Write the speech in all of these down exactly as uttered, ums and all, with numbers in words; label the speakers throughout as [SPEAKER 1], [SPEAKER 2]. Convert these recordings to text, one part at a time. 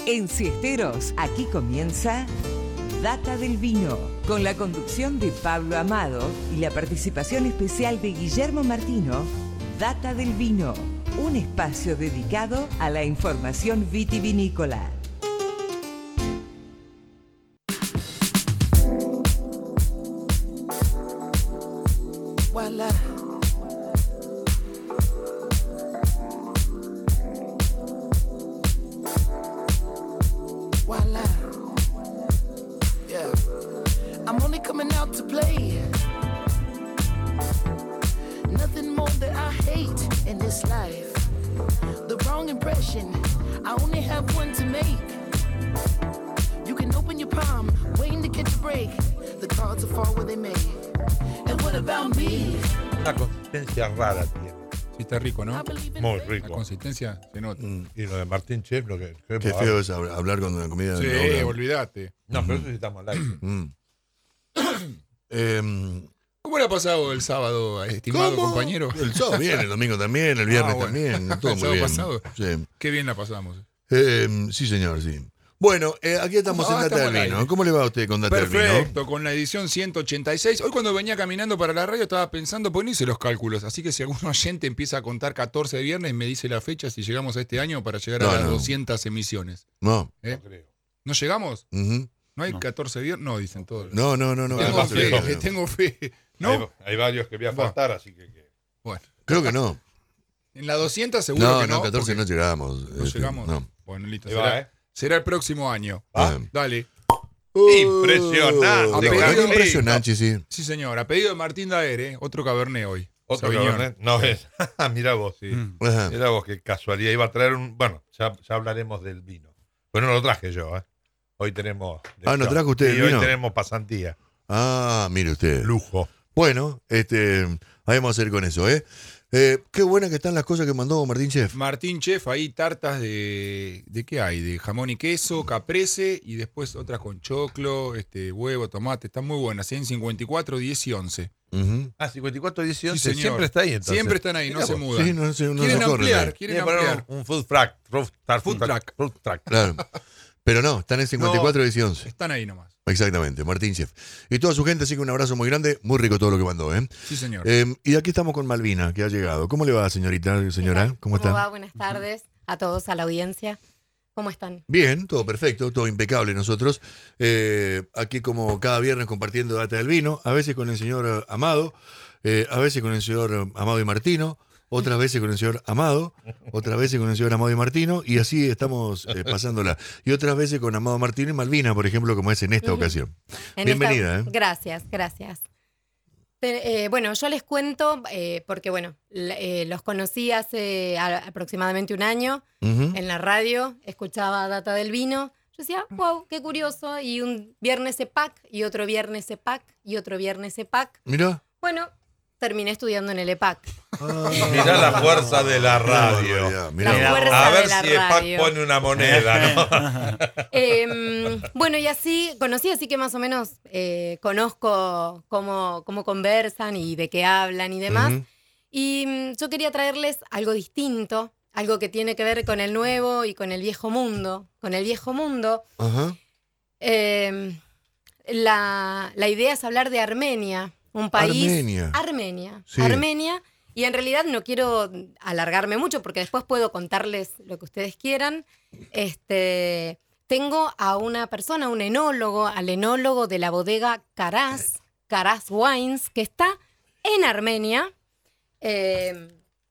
[SPEAKER 1] En Siesteros, aquí comienza Data del Vino, con la conducción de Pablo Amado y la participación especial de Guillermo Martino. Data del Vino, un espacio dedicado a la información vitivinícola. Voilà. Voila. Yeah. I'm only coming out to play. Nothing more that I hate in this life. The wrong impression. I only have one to make. You can open your palm, waiting to catch a break. The cards will fall where they may. And what about me?
[SPEAKER 2] Una consistencia rara tiene.
[SPEAKER 3] Sí, está rico, ¿no?
[SPEAKER 2] Muy rico.
[SPEAKER 3] La consistencia se nota.
[SPEAKER 2] Mm, y lo de Martín Chef, lo que... que
[SPEAKER 4] Qué feo es hablar con una comida
[SPEAKER 3] sí,
[SPEAKER 4] de obra.
[SPEAKER 3] olvídate.
[SPEAKER 2] No, uh-huh. Pero eso sí estamos al aire.
[SPEAKER 4] Mm. eh,
[SPEAKER 3] ¿Cómo le ha pasado el sábado, estimado
[SPEAKER 4] ¿cómo?
[SPEAKER 3] compañero?
[SPEAKER 4] El sábado bien, el domingo también, el viernes ah, bueno. también. Todo
[SPEAKER 3] el
[SPEAKER 4] muy bien.
[SPEAKER 3] Pasado.
[SPEAKER 4] Sí.
[SPEAKER 3] Qué bien la pasamos.
[SPEAKER 4] Eh, sí, señor, sí. Bueno, eh, aquí estamos no, en Data del Vino. ¿Cómo le va a usted con Data del Vino?
[SPEAKER 3] Perfecto, con la edición ciento ochenta y seis. Hoy cuando venía caminando para la radio estaba pensando, pues no hice los cálculos. Así que si algún oyente empieza a contar catorce de viernes, me dice la fecha si llegamos a este año para llegar no, a las no. doscientas emisiones.
[SPEAKER 4] No.
[SPEAKER 3] ¿Eh?
[SPEAKER 2] No creo.
[SPEAKER 3] ¿No llegamos?
[SPEAKER 4] Uh-huh.
[SPEAKER 3] ¿No hay no. catorce viernes? No, dicen todos.
[SPEAKER 4] No, no, no. no
[SPEAKER 3] tengo,
[SPEAKER 4] no,
[SPEAKER 3] fe,
[SPEAKER 4] no.
[SPEAKER 3] tengo fe. ¿No?
[SPEAKER 2] Hay, hay varios que voy a faltar, bueno. así que, que...
[SPEAKER 4] Bueno. Creo que no.
[SPEAKER 3] En la doscientas seguro
[SPEAKER 4] no,
[SPEAKER 3] que no.
[SPEAKER 4] No, catorce no llegamos.
[SPEAKER 3] No
[SPEAKER 4] este,
[SPEAKER 3] llegamos.
[SPEAKER 4] No.
[SPEAKER 3] Bueno, listo.
[SPEAKER 2] Va,
[SPEAKER 3] será,
[SPEAKER 2] eh.
[SPEAKER 3] será el próximo año.
[SPEAKER 4] ¿Ah?
[SPEAKER 3] Dale.
[SPEAKER 4] Uh,
[SPEAKER 2] Impresionante.
[SPEAKER 4] Pedido, impresionante, sí.
[SPEAKER 3] Sí, señor. A pedido de Martín Daer, ¿eh? Otro Cabernet hoy.
[SPEAKER 2] Otro Cabernet. No es. Mira vos. Sí.
[SPEAKER 4] Ajá.
[SPEAKER 2] Mira vos, qué casualidad. Iba a traer un... Bueno, ya, ya hablaremos del vino. Pero no lo traje yo, ¿eh? Hoy tenemos...
[SPEAKER 4] Ah, ¿no trajo usted el
[SPEAKER 2] y
[SPEAKER 4] vino?
[SPEAKER 2] Hoy tenemos pasantía.
[SPEAKER 4] Ah, mire usted.
[SPEAKER 2] Lujo.
[SPEAKER 4] Bueno, este, vamos a hacer con eso, ¿eh? Eh, qué buenas que están las cosas que mandó Martín Chef.
[SPEAKER 3] Martín Chef, ahí tartas de... ¿De qué hay? De jamón y queso, caprese y después otras con choclo, este, huevo, tomate. Están muy buenas, ¿eh? En cincuenta y cuatro, diez y once.
[SPEAKER 4] Uh-huh.
[SPEAKER 2] Ah, cincuenta y cuatro, diez y once.
[SPEAKER 3] Sí,
[SPEAKER 2] siempre está ahí, entonces.
[SPEAKER 3] Siempre están ahí, no se mudan.
[SPEAKER 4] Sí, no, se, no
[SPEAKER 3] quieren
[SPEAKER 4] se
[SPEAKER 3] ampliar,
[SPEAKER 4] corren,
[SPEAKER 3] quieren ampliar.
[SPEAKER 2] Un, un food truck. Food truck.
[SPEAKER 3] Food truck.
[SPEAKER 2] Food truck.
[SPEAKER 4] Claro. Pero no, están en cincuenta y cuatro, diez y once.
[SPEAKER 3] Están ahí nomás.
[SPEAKER 4] Exactamente, Martín Chef. Y toda su gente, así que un abrazo muy grande. Muy rico todo lo que mandó, ¿eh?
[SPEAKER 3] Sí, señor.
[SPEAKER 4] Eh, y aquí estamos con Malvina, que ha llegado. ¿Cómo le va, señorita, señora? ¿Cómo,
[SPEAKER 5] ¿Cómo
[SPEAKER 4] está?
[SPEAKER 5] va? Buenas tardes a todos, a la audiencia. ¿Cómo están?
[SPEAKER 4] Bien, todo perfecto, todo impecable nosotros. Eh, aquí como cada viernes compartiendo Data del Vino, a veces con el señor Amado, eh, a veces con el señor Amado y Martino, otras veces con el señor Amado, otras veces con el señor Amado y Martino, y así estamos eh, pasándola. Y otras veces con Amado Martino y Malvina, por ejemplo, como es en esta uh-huh. ocasión.
[SPEAKER 5] En
[SPEAKER 4] Bienvenida.
[SPEAKER 5] Esta...
[SPEAKER 4] ¿eh?
[SPEAKER 5] Gracias, gracias. Eh, bueno, yo les cuento, eh, porque bueno, eh, los conocí hace a, aproximadamente un año uh-huh. en la radio, escuchaba Data del Vino. Yo decía, wow, qué curioso, y un viernes E P A C, y otro viernes E P A C, y otro viernes E P A C.
[SPEAKER 4] Mira.
[SPEAKER 5] Bueno, terminé estudiando en el E P A C.
[SPEAKER 2] Ah, mirá la fuerza de la radio.
[SPEAKER 5] Mirá, la fuerza
[SPEAKER 2] a ver
[SPEAKER 5] de la
[SPEAKER 2] si E P A C pone una moneda, ¿no?
[SPEAKER 5] eh, bueno, y así conocí, así que más o menos eh, conozco cómo, cómo conversan y de qué hablan y demás. Uh-huh. Y um, yo quería traerles algo distinto, algo que tiene que ver con el nuevo y con el viejo mundo. Con el viejo mundo.
[SPEAKER 4] Uh-huh.
[SPEAKER 5] eh, la, la idea es hablar de Armenia. Un país,
[SPEAKER 4] Armenia.
[SPEAKER 5] Armenia,
[SPEAKER 4] sí.
[SPEAKER 5] Armenia, y en realidad no quiero alargarme mucho porque después puedo contarles lo que ustedes quieran. Este, tengo a una persona, un enólogo, al enólogo de la bodega Karas, Karas Wines, que está en Armenia. Eh,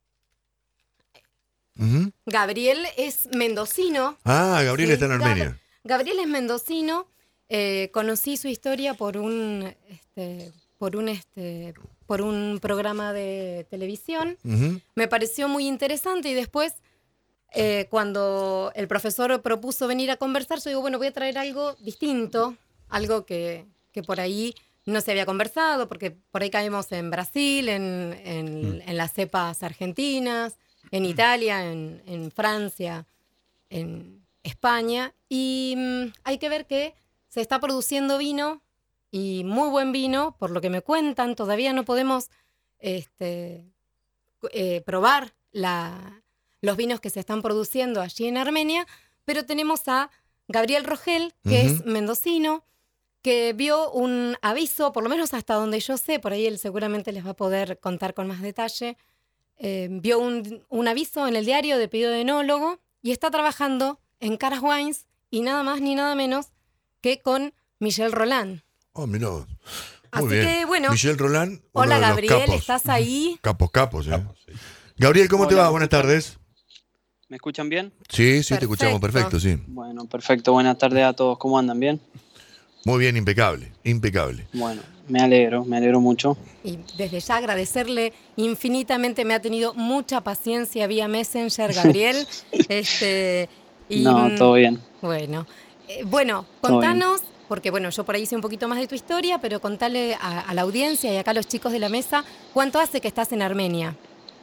[SPEAKER 4] uh-huh.
[SPEAKER 5] Gabriel es mendocino.
[SPEAKER 4] Ah, Gabriel
[SPEAKER 5] sí,
[SPEAKER 4] está en Armenia.
[SPEAKER 5] Gab- Gabriel es mendocino. Eh, conocí su historia por un... Este, por un este por un programa de televisión.
[SPEAKER 4] Uh-huh.
[SPEAKER 5] Me pareció muy interesante y después eh, cuando el profesor propuso venir a conversar, yo digo, bueno, voy a traer algo distinto, algo que, que por ahí no se había conversado, porque por ahí caemos en Brasil, en, en, mm. en las cepas argentinas, en Italia, en, en Francia, en España, y mmm, hay que ver que se está produciendo vino, y muy buen vino, por lo que me cuentan. Todavía no podemos este, eh, probar la, los vinos que se están produciendo allí en Armenia, pero tenemos a Gabriel Rogel, que
[SPEAKER 4] Ujú.
[SPEAKER 5] es mendocino, que vio un aviso, por lo menos hasta donde yo sé, por ahí él seguramente les va a poder contar con más detalle, eh, vio un, un aviso en el diario de pedido de enólogo y está trabajando en Caras Wines y nada más ni nada menos que con Michel Roland.
[SPEAKER 4] Oh, mirá vos. Muy
[SPEAKER 5] Así
[SPEAKER 4] bien.
[SPEAKER 5] que, bueno.
[SPEAKER 4] Michel Roland, uno
[SPEAKER 5] Hola
[SPEAKER 4] de los
[SPEAKER 5] Gabriel,
[SPEAKER 4] capos.
[SPEAKER 5] ¿estás ahí?
[SPEAKER 4] Capos, capos, ¿eh?
[SPEAKER 2] Capos, sí.
[SPEAKER 4] Gabriel, ¿cómo te
[SPEAKER 6] Hola,
[SPEAKER 4] va? Buenas tardes.
[SPEAKER 6] ¿Me escuchan bien?
[SPEAKER 4] Sí, sí, te
[SPEAKER 5] Perfecto.
[SPEAKER 4] escuchamos perfecto, sí.
[SPEAKER 6] Bueno, perfecto. Buenas tardes a todos. ¿Cómo andan? ¿Bien?
[SPEAKER 4] Muy bien, impecable, impecable.
[SPEAKER 6] Bueno, me alegro, me alegro mucho.
[SPEAKER 5] Y desde ya agradecerle infinitamente, me ha tenido mucha paciencia vía Messenger, Gabriel. este, y,
[SPEAKER 6] No,
[SPEAKER 5] mm,
[SPEAKER 6] todo bien.
[SPEAKER 5] Bueno, Eh, bueno,
[SPEAKER 6] Todo bien.
[SPEAKER 5] contanos, porque bueno, yo por ahí sé un poquito más de tu historia, pero contale a, a la audiencia y acá a los chicos de la mesa, ¿cuánto hace que estás en Armenia?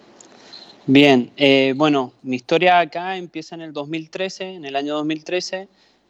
[SPEAKER 6] Bien, eh, bueno, mi historia acá empieza en el dos mil trece, en el año dos mil trece,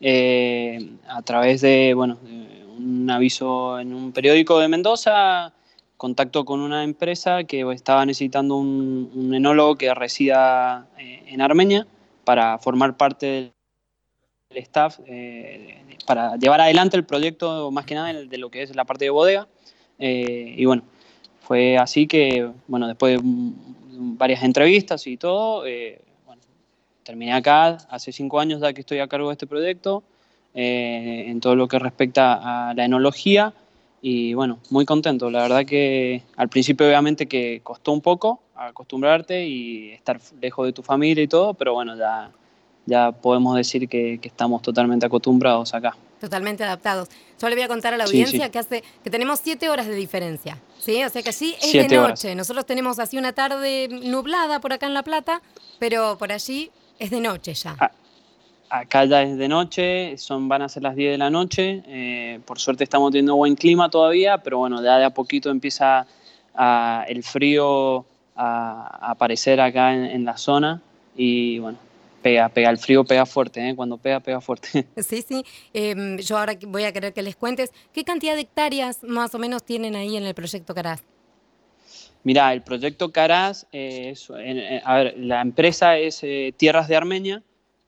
[SPEAKER 6] eh, a través de, bueno, de un aviso en un periódico de Mendoza, contacto con una empresa que estaba necesitando un, un enólogo que resida eh, en Armenia para formar parte del el staff eh, para llevar adelante el proyecto, más que nada de lo que es la parte de bodega. Eh, y bueno, fue así que, bueno, después de varias entrevistas y todo, eh, bueno, terminé acá, hace cinco años ya que estoy a cargo de este proyecto, eh, en todo lo que respecta a la enología, y bueno, muy contento. La verdad que al principio obviamente que costó un poco acostumbrarte y estar lejos de tu familia y todo, pero bueno, ya... ya podemos decir que, que estamos totalmente acostumbrados acá.
[SPEAKER 5] Totalmente adaptados. Yo le voy a contar a la
[SPEAKER 6] Sí,
[SPEAKER 5] audiencia
[SPEAKER 6] sí.
[SPEAKER 5] que hace que tenemos siete horas de diferencia, ¿sí? O sea que allí es
[SPEAKER 6] Siete
[SPEAKER 5] de
[SPEAKER 6] horas.
[SPEAKER 5] noche. Nosotros tenemos así una tarde nublada por acá en La Plata, pero por allí es de noche ya.
[SPEAKER 6] Ah, Acá ya es de noche, son, van a ser las diez de la noche. Eh, por suerte estamos teniendo buen clima todavía, pero bueno, ya de a poquito empieza a, el frío a, a aparecer acá en, en la zona. Y bueno, pega, pega, el frío pega fuerte, ¿eh? Cuando pega, pega fuerte.
[SPEAKER 5] Sí, sí. Eh, yo ahora voy a querer que les cuentes qué cantidad de hectáreas más o menos tienen ahí en el proyecto Caras.
[SPEAKER 6] Mirá, el proyecto Caras, eh, es, eh, a ver, la empresa es eh, Tierras de Armenia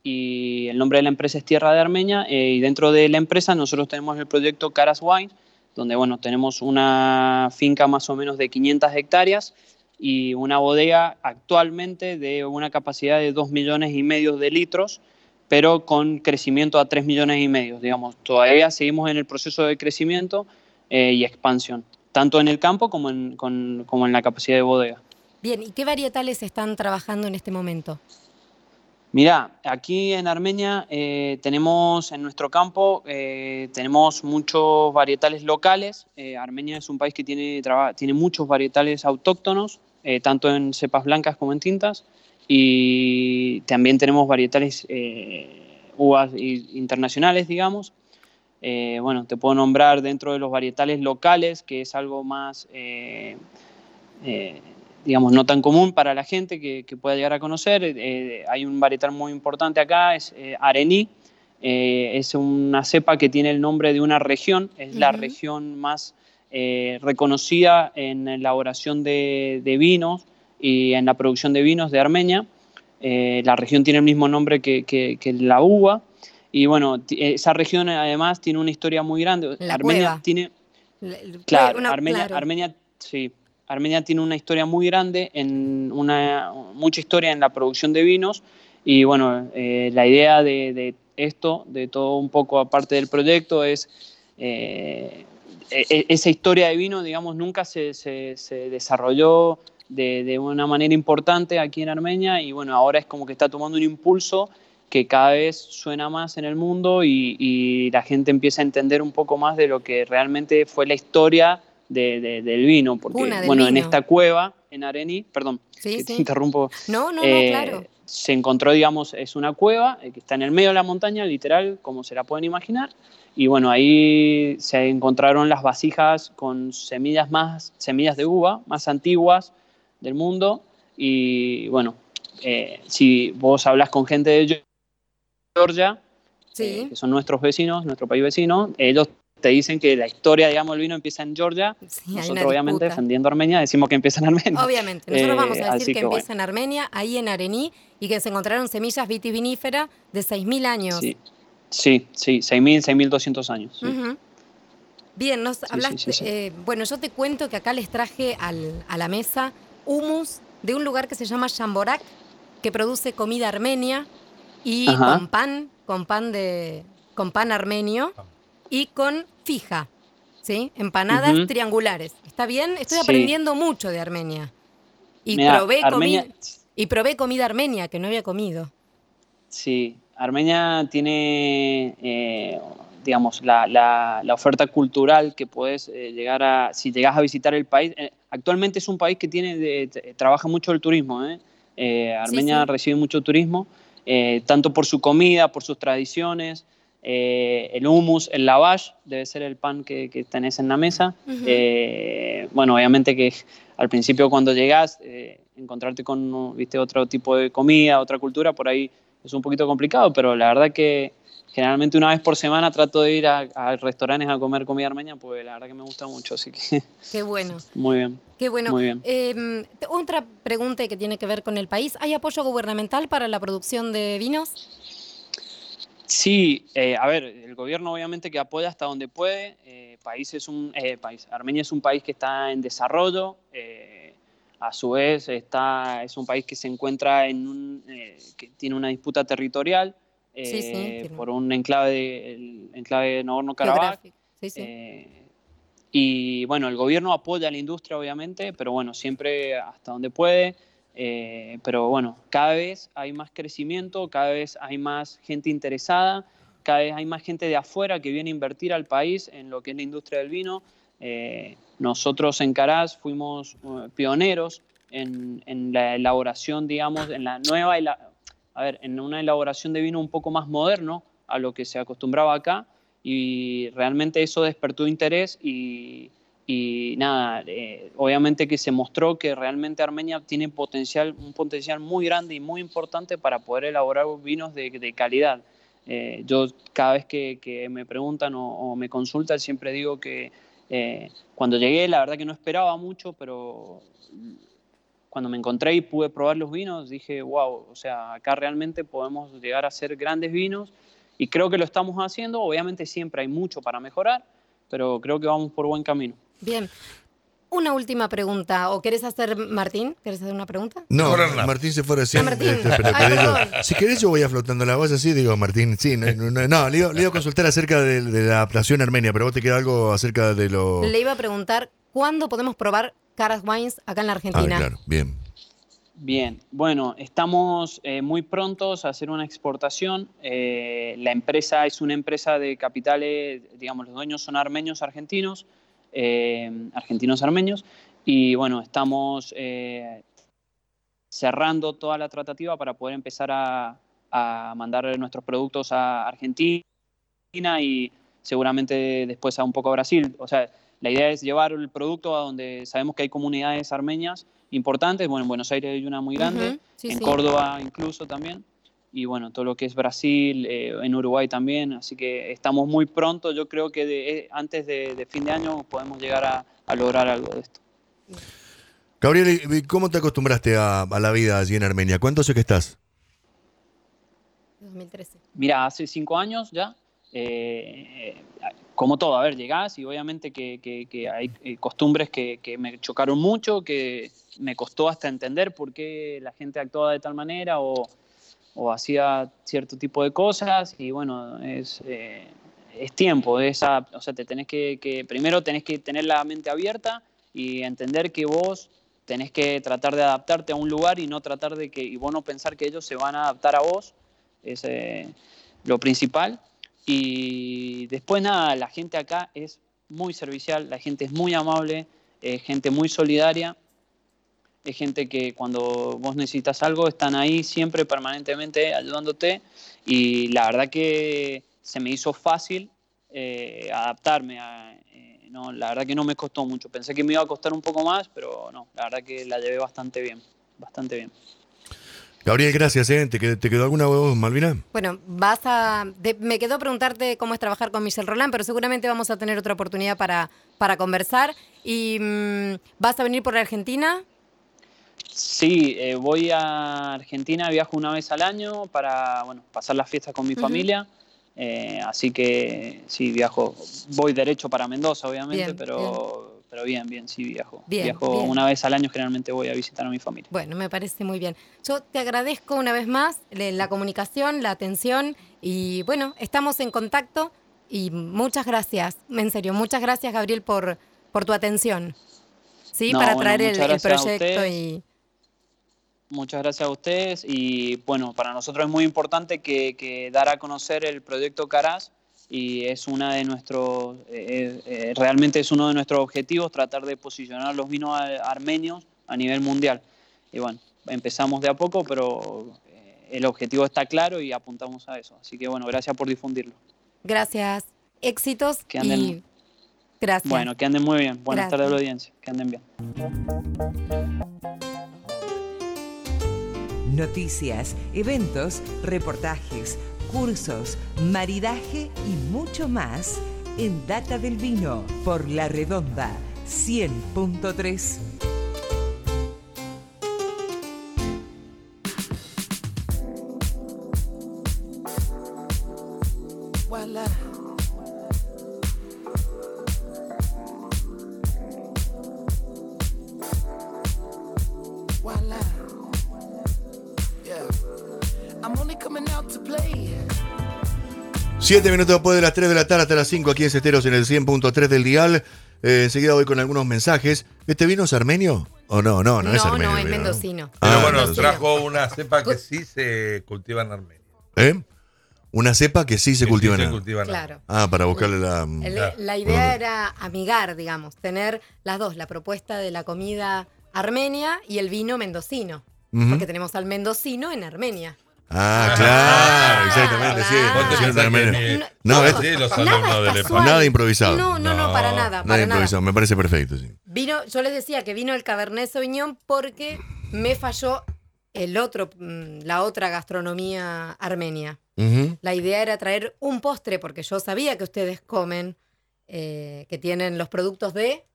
[SPEAKER 6] y el nombre de la empresa es Tierra de Armenia, eh, y dentro de la empresa nosotros tenemos el proyecto Caras Wine, donde bueno, tenemos una finca más o menos de quinientas hectáreas y una bodega actualmente de una capacidad de dos millones y medio de litros, pero con crecimiento a tres millones y medio, digamos. Todavía seguimos en el proceso de crecimiento eh, y expansión, tanto en el campo como en, con, como en la capacidad de bodega.
[SPEAKER 5] Bien, ¿y qué varietales están trabajando en este momento?
[SPEAKER 6] Mirá, aquí en Armenia eh, tenemos en nuestro campo eh, tenemos muchos varietales locales. Eh, Armenia es un país que tiene, traba, tiene muchos varietales autóctonos, eh, tanto en cepas blancas como en tintas, y también tenemos varietales eh, uvas internacionales, digamos. Eh, bueno, te puedo nombrar dentro de los varietales locales, que es algo más... Eh, eh, digamos, no tan común para la gente que, que pueda llegar a conocer. Eh, hay un varietal muy importante acá, es eh, Arení. Eh, es una cepa que tiene el nombre de una región, es uh-huh. la región más eh, reconocida en la elaboración de, de vinos y en la producción de vinos de Armenia. Eh, la región tiene el mismo nombre que, que, que la uva. Y bueno, esa región además tiene una historia muy grande.
[SPEAKER 5] La
[SPEAKER 6] Armenia
[SPEAKER 5] cueva.
[SPEAKER 6] tiene...
[SPEAKER 5] La,
[SPEAKER 6] claro,
[SPEAKER 5] una,
[SPEAKER 6] Armenia,
[SPEAKER 5] claro,
[SPEAKER 6] Armenia, sí. Armenia tiene una historia muy grande, en una, mucha historia en la producción de vinos y bueno, eh, la idea de, de esto, de todo un poco aparte del proyecto, es eh, esa historia de vino, digamos, nunca se, se, se desarrolló de, de una manera importante aquí en Armenia y bueno, ahora es como que está tomando un impulso que cada vez suena más en el mundo y, y la gente empieza a entender un poco más de lo que realmente fue la historia De, de, del vino, porque
[SPEAKER 5] del
[SPEAKER 6] bueno,
[SPEAKER 5] vino.
[SPEAKER 6] En esta cueva, en Arení, perdón,
[SPEAKER 5] sí,
[SPEAKER 6] que
[SPEAKER 5] sí.
[SPEAKER 6] te interrumpo.
[SPEAKER 5] No, no,
[SPEAKER 6] eh,
[SPEAKER 5] no, claro.
[SPEAKER 6] Se encontró, digamos, es una cueva eh, que está en el medio de la montaña, literal, como se la pueden imaginar, y bueno, ahí se encontraron las vasijas con semillas más, semillas de uva más antiguas del mundo, y bueno, eh, si vos hablas con gente de Georgia,
[SPEAKER 5] sí.
[SPEAKER 6] eh, que son nuestros vecinos, nuestro país vecino, ellos te dicen que la historia, digamos, del vino empieza en Georgia.
[SPEAKER 5] Sí,
[SPEAKER 6] nosotros, obviamente, defendiendo Armenia, decimos que empieza en Armenia.
[SPEAKER 5] Obviamente. Nosotros eh, vamos a decir que, que
[SPEAKER 6] bueno.
[SPEAKER 5] empieza en Armenia, ahí en Arení, y que se encontraron semillas vitiviníferas de seis mil años.
[SPEAKER 6] Sí, Sí, sí, seis mil, seis mil doscientos años. Sí.
[SPEAKER 5] Uh-huh. Bien, nos
[SPEAKER 6] Sí,
[SPEAKER 5] hablaste.
[SPEAKER 6] sí, sí, sí.
[SPEAKER 5] Eh, bueno, yo te cuento que acá les traje al, a la mesa hummus de un lugar que se llama Shamborak, que produce comida armenia y
[SPEAKER 6] Ajá.
[SPEAKER 5] con pan, con pan de, con pan armenio y con fija, ¿sí? Empanadas
[SPEAKER 6] Ujú.
[SPEAKER 5] triangulares. ¿Está bien? Estoy
[SPEAKER 6] Sí.
[SPEAKER 5] aprendiendo mucho de Armenia. Y
[SPEAKER 6] Mirá,
[SPEAKER 5] probé
[SPEAKER 6] Armenia,
[SPEAKER 5] comida y probé comida armenia que no había comido.
[SPEAKER 6] sí, Armenia tiene, eh, digamos, la, la, la oferta cultural que puedes eh, llegar a, si llegas a visitar el país. Eh, actualmente es un país que tiene, de, de, trabaja mucho el turismo, ¿eh? Eh, Armenia
[SPEAKER 5] Sí, sí.
[SPEAKER 6] recibe mucho turismo, eh, tanto por su comida, por sus tradiciones. Eh, el hummus, el lavash, debe ser el pan que, que tenés en la mesa.
[SPEAKER 5] Uh-huh.
[SPEAKER 6] Eh, bueno, obviamente que al principio cuando llegás, eh, encontrarte con, viste, otro tipo de comida, otra cultura, por ahí es un poquito complicado, pero la verdad que generalmente una vez por semana trato de ir a, a restaurantes a comer comida armenia, pues la verdad que me gusta mucho, así que...
[SPEAKER 5] Qué bueno.
[SPEAKER 6] Muy bien.
[SPEAKER 5] Qué bueno.
[SPEAKER 6] Muy bien.
[SPEAKER 5] Eh, otra pregunta que tiene que ver con el país. ¿Hay apoyo gubernamental para la producción de vinos?
[SPEAKER 6] Sí, eh, a ver, el gobierno obviamente que apoya hasta donde puede. Eh, país es un, eh, país, Armenia es un país que está en desarrollo. Eh, a su vez está, es un país que se encuentra en un, eh, que tiene una disputa territorial eh,
[SPEAKER 5] Sí, sí,
[SPEAKER 6] por un enclave, de, el enclave de Nagorno-Karabaj.
[SPEAKER 5] Sí, sí.
[SPEAKER 6] Eh, y bueno, el gobierno apoya a la industria obviamente, pero bueno, siempre hasta donde puede. Eh, pero bueno, cada vez hay más crecimiento, cada vez hay más gente interesada, cada vez hay más gente de afuera que viene a invertir al país en lo que es la industria del vino. Eh, nosotros en Caraz fuimos uh, pioneros en, en la elaboración, digamos, en la nueva, a ver, en una elaboración de vino un poco más moderno a lo que se acostumbraba acá, y realmente eso despertó interés y Y nada, eh, obviamente que se mostró que realmente Armenia tiene potencial, un potencial muy grande y muy importante para poder elaborar vinos de, de calidad. Eh, yo cada vez que, que me preguntan o, o me consultan siempre digo que eh, cuando llegué la verdad que no esperaba mucho, pero cuando me encontré y pude probar los vinos dije, wow, o sea, acá realmente podemos llegar a hacer grandes vinos y creo que lo estamos haciendo. Obviamente siempre hay mucho para mejorar, pero creo que vamos por buen camino.
[SPEAKER 5] Bien. Una última pregunta. ¿O querés hacer, Martín? ¿Querés hacer una pregunta?
[SPEAKER 4] No,
[SPEAKER 2] Mejor Hernán.
[SPEAKER 4] Martín se fue recién.
[SPEAKER 5] Ah, Martín.
[SPEAKER 4] este, pero-
[SPEAKER 5] Ay,
[SPEAKER 4] pero yo-
[SPEAKER 5] perdón.
[SPEAKER 4] si querés yo voy aflotando la voz así, digo, Martín, sí, no, no, no, no, le, iba, le iba a consultar acerca de, de la adaptación armenia, pero vos te queda algo acerca de lo...
[SPEAKER 5] Le iba a preguntar, ¿cuándo podemos probar Caraz Wines acá en la
[SPEAKER 4] Ah,
[SPEAKER 5] Argentina?
[SPEAKER 4] claro, bien.
[SPEAKER 6] Bien, bueno, estamos eh, muy prontos a hacer una exportación. Eh, la empresa es una empresa de capitales, digamos, los dueños son armenios argentinos, eh, argentinos armenios, y bueno, estamos eh, cerrando toda la tratativa para poder empezar a, a mandar nuestros productos a Argentina y seguramente después a un poco a Brasil. O sea, la idea es llevar el producto a donde sabemos que hay comunidades armenias importantes. Bueno, en Buenos Aires hay una muy grande,
[SPEAKER 5] Ujú, sí,
[SPEAKER 6] en
[SPEAKER 5] sí.
[SPEAKER 6] Córdoba incluso también, y bueno, todo lo que es Brasil, eh, en Uruguay también, así que estamos muy pronto. Yo creo que de, eh, antes de, de fin de año podemos llegar a, a lograr algo de esto.
[SPEAKER 4] Gabriel, ¿y ¿cómo te acostumbraste a, a la vida allí en Armenia? ¿Cuánto hace que estás?
[SPEAKER 5] dos mil trece.
[SPEAKER 6] Mira, hace cinco años ya, eh, como todo, a ver, llegás y obviamente que, que, que hay eh, costumbres que, que me chocaron mucho, que me costó hasta entender por qué la gente actuaba de tal manera o, o hacía cierto tipo de cosas, y bueno, es, eh, es tiempo, es a- o sea, te tenés que, que, primero tenés que tener la mente abierta y entender que vos tenés que tratar de adaptarte a un lugar y no tratar de que, y vos no pensar que ellos se van a adaptar a vos, es eh, lo principal. Y después nada, la gente acá es muy servicial, la gente es muy amable, es gente muy solidaria, es gente que cuando vos necesitas algo están ahí siempre permanentemente ayudándote, y la verdad que se me hizo fácil eh, adaptarme a, eh, no, la verdad que no me costó mucho. Pensé que me iba a costar un poco más, pero no, la verdad que la llevé bastante bien, bastante bien.
[SPEAKER 4] Gabriel, gracias, ¿eh? ¿Te quedó, te quedó alguna voz, Malvina?
[SPEAKER 5] Bueno, vas a. de- me quedó preguntarte cómo es trabajar con Michel Roland, pero seguramente vamos a tener otra oportunidad para, para conversar. Y mm, ¿vas a venir por la Argentina?
[SPEAKER 6] Sí, eh, voy a Argentina, viajo una vez al año para bueno, pasar las fiestas con mi
[SPEAKER 5] Ujú.
[SPEAKER 6] familia. Eh, así que sí, viajo. Voy derecho para Mendoza, obviamente,
[SPEAKER 5] Bien,
[SPEAKER 6] pero,
[SPEAKER 5] bien.
[SPEAKER 6] pero bien, bien, sí viajo.
[SPEAKER 5] Bien,
[SPEAKER 6] viajo
[SPEAKER 5] bien.
[SPEAKER 6] una vez al año, generalmente voy a visitar a mi familia.
[SPEAKER 5] Bueno, me parece muy bien. Yo te agradezco una vez más le- la comunicación, la atención y bueno, estamos en contacto y muchas gracias, en serio, muchas gracias Gabriel por, por tu atención, ¿sí?
[SPEAKER 6] No,
[SPEAKER 5] Para
[SPEAKER 6] bueno,
[SPEAKER 5] traer el,
[SPEAKER 6] muchas
[SPEAKER 5] el
[SPEAKER 6] gracias a
[SPEAKER 5] proyecto
[SPEAKER 6] ustedes.
[SPEAKER 5] y...
[SPEAKER 6] Muchas gracias a ustedes y bueno, para nosotros es muy importante que, que dar a conocer el proyecto Caraz y es una de nuestros, eh, eh, realmente es uno de nuestros objetivos tratar de posicionar los vinos armenios a nivel mundial. Y bueno, empezamos de a poco, pero eh, el objetivo está claro y apuntamos a eso. Así que bueno, gracias por difundirlo.
[SPEAKER 5] Gracias, éxitos
[SPEAKER 6] Que anden,
[SPEAKER 5] y gracias.
[SPEAKER 6] bueno, que anden muy bien. Buenas
[SPEAKER 5] Gracias.
[SPEAKER 6] tardes a la audiencia, que anden bien.
[SPEAKER 1] Noticias, eventos, reportajes, cursos, maridaje y mucho más en Data del Vino por La Redonda cien punto tres.
[SPEAKER 7] Voila. Voila. Yeah. I'm only coming out to play.
[SPEAKER 4] Siete minutos después de las tres de la tarde hasta las cinco aquí en Cesteros en el cien punto tres del dial. Eh, enseguida voy con algunos mensajes. ¿Este vino es armenio? ¿O no? No, no,
[SPEAKER 5] No,
[SPEAKER 4] es armenio.
[SPEAKER 5] no,
[SPEAKER 4] el
[SPEAKER 5] es
[SPEAKER 4] vino, ¿no?
[SPEAKER 5] mendocino.
[SPEAKER 2] Pero
[SPEAKER 4] Ah,
[SPEAKER 2] bueno,
[SPEAKER 5] mendocino.
[SPEAKER 2] trajo una cepa que sí se cultiva en Armenia.
[SPEAKER 4] ¿Eh? Una cepa que sí se
[SPEAKER 2] Que
[SPEAKER 4] cultiva
[SPEAKER 2] sí
[SPEAKER 4] en
[SPEAKER 2] se
[SPEAKER 4] el-
[SPEAKER 2] cultiva en
[SPEAKER 5] Claro.
[SPEAKER 4] Ah, para buscarle la...
[SPEAKER 5] El-
[SPEAKER 2] Claro.
[SPEAKER 5] la idea era amigar, digamos, tener las dos, la propuesta de la comida armenia y el vino mendocino.
[SPEAKER 4] Ujú.
[SPEAKER 5] Porque tenemos al mendocino en Armenia.
[SPEAKER 4] Ah, claro, exactamente, sí.
[SPEAKER 5] claro.
[SPEAKER 2] ¿Vos te
[SPEAKER 4] Sí,
[SPEAKER 2] pensás
[SPEAKER 4] armenio.
[SPEAKER 2] que
[SPEAKER 5] No,
[SPEAKER 4] No,
[SPEAKER 5] todo,
[SPEAKER 4] esto-
[SPEAKER 2] sí, los
[SPEAKER 5] nada
[SPEAKER 2] alumnos
[SPEAKER 5] es
[SPEAKER 2] del
[SPEAKER 5] casual.
[SPEAKER 4] Nada improvisado.
[SPEAKER 5] No, no, no,
[SPEAKER 2] No,
[SPEAKER 5] para nada,
[SPEAKER 4] Nada
[SPEAKER 5] para nada.
[SPEAKER 4] improvisado, me parece perfecto, sí.
[SPEAKER 5] Vino, yo les decía que vino el Cabernet Sauvignon porque me falló el otro, mm, la otra gastronomía armenia.
[SPEAKER 4] Ujú.
[SPEAKER 5] La idea era traer un postre porque yo sabía que ustedes comen, eh, que tienen los productos de...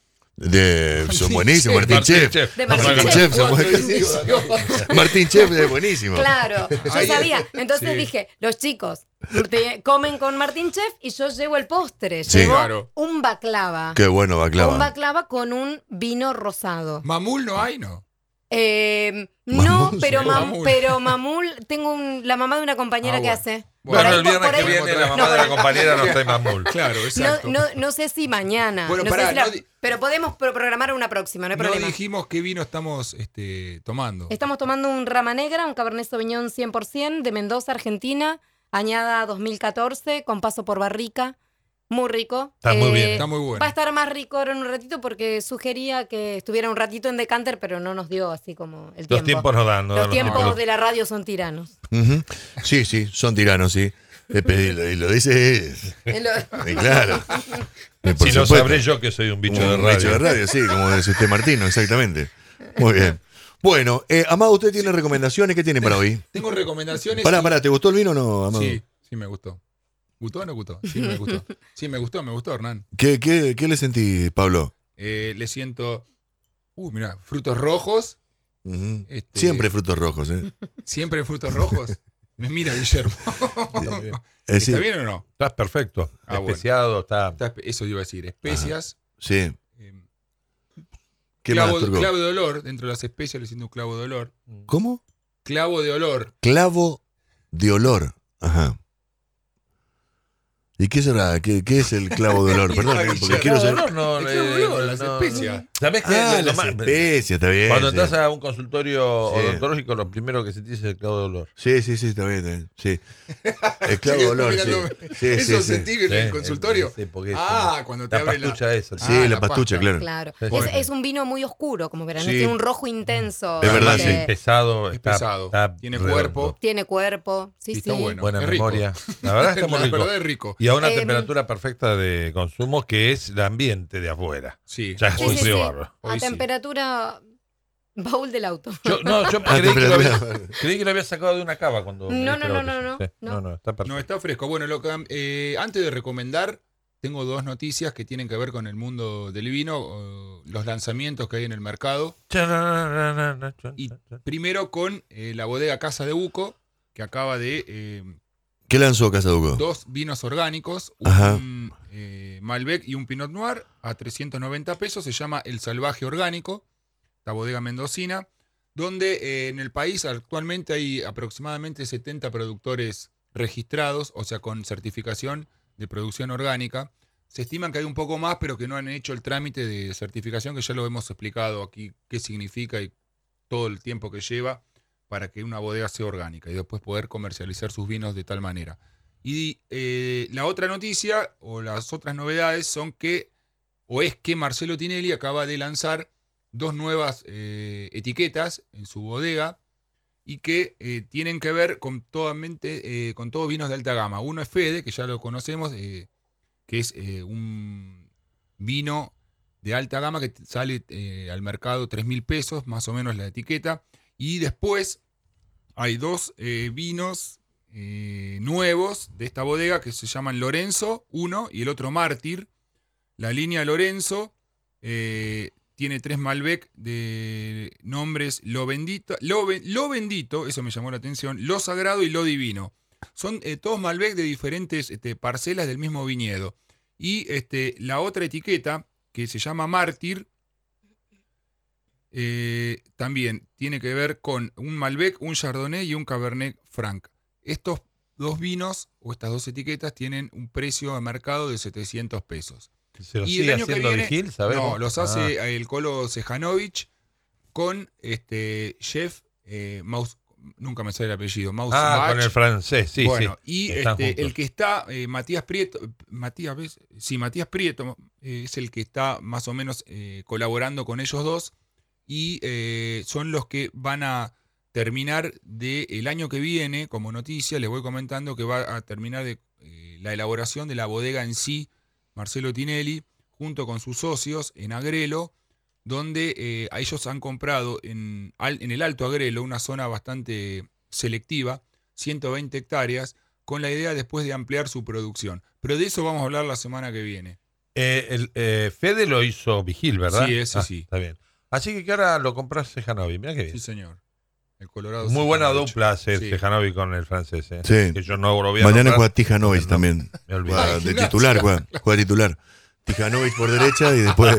[SPEAKER 4] De, son
[SPEAKER 3] Martín
[SPEAKER 4] buenísimos,
[SPEAKER 3] Chef.
[SPEAKER 4] Martín
[SPEAKER 2] Martín
[SPEAKER 4] Chef.
[SPEAKER 2] Chef.
[SPEAKER 5] De
[SPEAKER 4] Martín
[SPEAKER 5] Martín
[SPEAKER 4] Chef,
[SPEAKER 5] Chef.
[SPEAKER 4] son buenísimos. Martín Chef es buenísimo.
[SPEAKER 5] Claro, yo
[SPEAKER 3] Ahí-
[SPEAKER 5] sabía. Entonces
[SPEAKER 3] sí.
[SPEAKER 5] dije, los chicos te- comen con Martín Chef y yo llevo el postre.
[SPEAKER 4] Sí.
[SPEAKER 5] Llevo
[SPEAKER 3] Claro.
[SPEAKER 5] un baklava.
[SPEAKER 4] Qué bueno,
[SPEAKER 5] Un
[SPEAKER 4] baklava.
[SPEAKER 5] baklava con un vino rosado.
[SPEAKER 3] Mamul no hay, ¿no?
[SPEAKER 5] Eh, no,
[SPEAKER 4] Mamul,
[SPEAKER 5] pero,
[SPEAKER 3] sí.
[SPEAKER 5] mam-
[SPEAKER 3] Mamul.
[SPEAKER 5] pero Mamul, tengo un- la mamá de una compañera
[SPEAKER 3] Ah,
[SPEAKER 5] que
[SPEAKER 3] bueno.
[SPEAKER 5] hace.
[SPEAKER 3] Bueno,
[SPEAKER 5] Por ahí-
[SPEAKER 2] el viernes
[SPEAKER 5] por
[SPEAKER 2] que
[SPEAKER 5] ahí-
[SPEAKER 2] viene la
[SPEAKER 3] No,
[SPEAKER 2] mamá de la compañera no está en Mamul.
[SPEAKER 3] Claro,
[SPEAKER 5] No,
[SPEAKER 3] exacto.
[SPEAKER 5] no, no sé si mañana.
[SPEAKER 3] Bueno,
[SPEAKER 5] no
[SPEAKER 3] pará,
[SPEAKER 5] sé si la-
[SPEAKER 3] no di-
[SPEAKER 5] pero podemos pro- programar una próxima, no hay
[SPEAKER 3] No
[SPEAKER 5] problema.
[SPEAKER 3] dijimos qué vino estamos este, tomando.
[SPEAKER 5] Estamos tomando un Rama Negra, un Cabernet Sauvignon cien por ciento de Mendoza, Argentina, añada dos mil catorce, con paso por barrica. Muy rico.
[SPEAKER 2] Está muy bien.
[SPEAKER 3] Está muy bueno.
[SPEAKER 5] Va a estar más rico ahora en un ratito porque sugería que estuviera un ratito en decanter, pero no nos dio así como el tiempo.
[SPEAKER 2] Los tiempos no dan. No
[SPEAKER 5] Los
[SPEAKER 2] dan
[SPEAKER 5] tiempos
[SPEAKER 2] tiempos.
[SPEAKER 5] de la radio son tiranos.
[SPEAKER 4] Ujú. Sí, sí, son tiranos, sí. Es pedirlo, y lo dice.
[SPEAKER 5] En lo-
[SPEAKER 4] Y claro. Y por
[SPEAKER 2] Si lo
[SPEAKER 4] supuesto,
[SPEAKER 2] sabré yo que soy un bicho de
[SPEAKER 4] un
[SPEAKER 2] radio.
[SPEAKER 4] bicho de radio, sí, como dice usted Martino, exactamente. Muy bien. Bueno, eh, Amado, ¿usted tiene recomendaciones? ¿Qué tiene para hoy?
[SPEAKER 3] Tengo recomendaciones.
[SPEAKER 4] Pará,
[SPEAKER 3] y-
[SPEAKER 4] pará, ¿te gustó el vino o no, Amado?
[SPEAKER 3] Sí, sí me gustó. ¿Gustó o no gustó? Sí, me gustó. Sí, me gustó, me gustó, Hernán.
[SPEAKER 4] ¿Qué, qué, qué le sentí, Pablo?
[SPEAKER 3] Eh, le siento. Uh, mira, frutos rojos.
[SPEAKER 4] Ujú.
[SPEAKER 3] Este-
[SPEAKER 4] Siempre frutos rojos, ¿eh?
[SPEAKER 3] Siempre frutos rojos. Me mira Guillermo.
[SPEAKER 4] Eh, sí,
[SPEAKER 3] ¿Está bien o no?
[SPEAKER 2] Estás perfecto.
[SPEAKER 3] Ah, bueno.
[SPEAKER 2] Especiado, está.
[SPEAKER 3] Está- Eso iba a decir. Especias.
[SPEAKER 4] sí.
[SPEAKER 3] eh,
[SPEAKER 4] ¿Qué
[SPEAKER 3] clavo,
[SPEAKER 4] más, Turco?
[SPEAKER 3] clavo de olor. Dentro de las especias le siento un clavo de olor.
[SPEAKER 4] ¿Cómo?
[SPEAKER 3] Clavo de olor.
[SPEAKER 4] Clavo de olor. Ajá. ¿Y qué será? ¿Qué, qué es el clavo de olor? Perdón,
[SPEAKER 3] Ay,
[SPEAKER 4] porque
[SPEAKER 3] ya,
[SPEAKER 4] quiero
[SPEAKER 3] no,
[SPEAKER 4] saber.
[SPEAKER 2] no,
[SPEAKER 3] El
[SPEAKER 2] eh,
[SPEAKER 3] clavo de olor, las
[SPEAKER 2] no,
[SPEAKER 3] especias.
[SPEAKER 2] ¿Sabés qué?
[SPEAKER 4] Ah,
[SPEAKER 2] Lo
[SPEAKER 4] las
[SPEAKER 2] más-
[SPEAKER 4] especias, está bien.
[SPEAKER 2] Cuando
[SPEAKER 4] sí.
[SPEAKER 2] entras a un consultorio
[SPEAKER 4] Sí.
[SPEAKER 2] odontológico, lo primero que se te dice es el clavo de olor.
[SPEAKER 4] Sí, sí, sí, está bien, está bien. Sí. El clavo de olor, sí.
[SPEAKER 3] Mirándome.
[SPEAKER 4] Sí,
[SPEAKER 3] Eso
[SPEAKER 4] sí, sí.
[SPEAKER 3] sentí en el
[SPEAKER 2] Sí,
[SPEAKER 3] consultorio.
[SPEAKER 2] sí, porque es
[SPEAKER 3] Ah,
[SPEAKER 2] como-
[SPEAKER 3] cuando te
[SPEAKER 2] la
[SPEAKER 3] abre la.
[SPEAKER 2] pastucha esa.
[SPEAKER 4] Sí,
[SPEAKER 3] Ah,
[SPEAKER 4] la
[SPEAKER 3] la
[SPEAKER 4] pastucha,
[SPEAKER 3] pasta.
[SPEAKER 4] claro.
[SPEAKER 5] Claro.
[SPEAKER 2] Sí,
[SPEAKER 5] Es,
[SPEAKER 2] bueno.
[SPEAKER 5] es un vino muy oscuro, como verán.
[SPEAKER 4] Sí.
[SPEAKER 5] Tiene un rojo intenso.
[SPEAKER 4] Es verdad,
[SPEAKER 5] eh,
[SPEAKER 2] Es pesado.
[SPEAKER 3] Es
[SPEAKER 2] está-
[SPEAKER 3] pesado.
[SPEAKER 2] está
[SPEAKER 3] Tiene
[SPEAKER 2] redondo.
[SPEAKER 3] cuerpo.
[SPEAKER 5] Tiene cuerpo. Sí,
[SPEAKER 3] Y
[SPEAKER 5] sí.
[SPEAKER 3] está bueno.
[SPEAKER 2] Buena
[SPEAKER 3] Es rico.
[SPEAKER 2] memoria. La verdad es que está muy
[SPEAKER 3] La
[SPEAKER 2] rico.
[SPEAKER 3] verdad es rico.
[SPEAKER 2] Y a una
[SPEAKER 5] Em,
[SPEAKER 2] temperatura perfecta de consumo que es el ambiente de afuera.
[SPEAKER 3] Sí.
[SPEAKER 2] Ya es
[SPEAKER 5] Sí,
[SPEAKER 2] un
[SPEAKER 5] sí,
[SPEAKER 2] frío
[SPEAKER 5] sí.
[SPEAKER 2] bárbaro.
[SPEAKER 5] A
[SPEAKER 3] Hoy sí.
[SPEAKER 5] temperatura baúl del auto.
[SPEAKER 2] Yo, no, yo
[SPEAKER 4] Ah,
[SPEAKER 2] creí, que lo había,
[SPEAKER 4] temperatura.
[SPEAKER 2] creí que lo había sacado de una cava cuando. me
[SPEAKER 5] No,
[SPEAKER 2] diste
[SPEAKER 5] no,
[SPEAKER 2] la
[SPEAKER 5] no,
[SPEAKER 2] botella.
[SPEAKER 5] no,
[SPEAKER 2] Sí,
[SPEAKER 5] no.
[SPEAKER 2] no, no, está perfecto.
[SPEAKER 3] No, está fresco. Bueno, lo que, eh, antes de recomendar, tengo dos noticias que tienen que ver con el mundo del vino, o los lanzamientos que hay en el mercado. Y primero con eh, la bodega Casa de Buco, que acaba de eh,
[SPEAKER 4] ¿Qué lanzó Casaduco?
[SPEAKER 3] Dos vinos orgánicos,
[SPEAKER 4] Ajá.
[SPEAKER 3] un eh, Malbec y un Pinot Noir a trescientos noventa pesos. Se llama El Salvaje Orgánico, la bodega mendocina, donde eh, en el país actualmente hay aproximadamente setenta productores registrados, o sea, con certificación de producción orgánica. Se estiman que hay un poco más, pero que no han hecho el trámite de certificación, que ya lo hemos explicado aquí, qué significa y todo el tiempo que lleva para que una bodega sea orgánica y después poder comercializar sus vinos de tal manera. Y eh, la otra noticia o las otras novedades son que, o es que Marcelo Tinelli acaba de lanzar dos nuevas eh, etiquetas en su bodega y que eh, tienen que ver con, totalmente, eh, con todos vinos de alta gama. Uno es Fede, que ya lo conocemos, eh, que es eh, un vino de alta gama que sale eh, al mercado tres mil pesos, más o menos la etiqueta. Y después hay dos eh, vinos eh, nuevos de esta bodega que se llaman Lorenzo, uno, y el otro Mártir. La línea Lorenzo eh, tiene tres Malbec de nombres Lo Bendito, Lo, Lo Bendito, eso me llamó la atención, Lo Sagrado y Lo Divino. Son eh, todos Malbec de diferentes este, parcelas del mismo viñedo. Y este, la otra etiqueta, que se llama Mártir, Eh, también tiene que ver con un Malbec, un Chardonnay y un Cabernet Franc. Estos dos vinos o estas dos etiquetas tienen un precio de mercado de setecientos pesos.
[SPEAKER 2] ¿Se lo
[SPEAKER 3] Y
[SPEAKER 2] sigue
[SPEAKER 3] el año que
[SPEAKER 2] haciendo
[SPEAKER 3] viene-
[SPEAKER 2] Vigil, sabemos?
[SPEAKER 3] No, los hace
[SPEAKER 2] Ah.
[SPEAKER 3] el Colo Sejanovic con este chef eh, Maus, nunca me sale el apellido, Maus
[SPEAKER 2] Ah,
[SPEAKER 3] Bach.
[SPEAKER 2] con el francés, sí,
[SPEAKER 3] Bueno,
[SPEAKER 2] sí.
[SPEAKER 3] y
[SPEAKER 2] Están
[SPEAKER 3] este,
[SPEAKER 2] juntos.
[SPEAKER 3] el que está, eh, Matías Prieto, Matías, ¿ves? Sí, Matías Prieto eh, es el que está más o menos eh, colaborando con ellos dos y eh, son los que van a terminar de el año que viene, como noticia, les voy comentando que va a terminar de, eh, la elaboración de la bodega en sí, Marcelo Tinelli, junto con sus socios en Agrelo, donde eh, a ellos han comprado en, al- en el Alto Agrelo, una zona bastante selectiva, ciento veinte hectáreas, con la idea después de ampliar su producción. Pero de eso vamos a hablar la semana que viene.
[SPEAKER 2] Eh, el, eh, Fede lo hizo Vigil, ¿verdad?
[SPEAKER 3] Sí, ese
[SPEAKER 2] Ah,
[SPEAKER 3] sí.
[SPEAKER 2] Está bien. Así que que ahora lo compras Sejanovi. Mirá qué bien.
[SPEAKER 3] Sí, señor. El Colorado.
[SPEAKER 2] Muy buena
[SPEAKER 3] Sejanovic.
[SPEAKER 2] dupla hace
[SPEAKER 3] Sí.
[SPEAKER 2] Sejanovi con el francés. ¿eh?
[SPEAKER 4] Sí.
[SPEAKER 2] Que yo no lo voy a
[SPEAKER 4] Mañana
[SPEAKER 2] nombrar,
[SPEAKER 4] juega Tijanovic
[SPEAKER 2] no,
[SPEAKER 4] también.
[SPEAKER 2] Me olvidé.
[SPEAKER 4] Juega
[SPEAKER 3] Ay,
[SPEAKER 4] de
[SPEAKER 3] gimnasia.
[SPEAKER 4] titular, juega, juega titular. Tijanovic por derecha y después.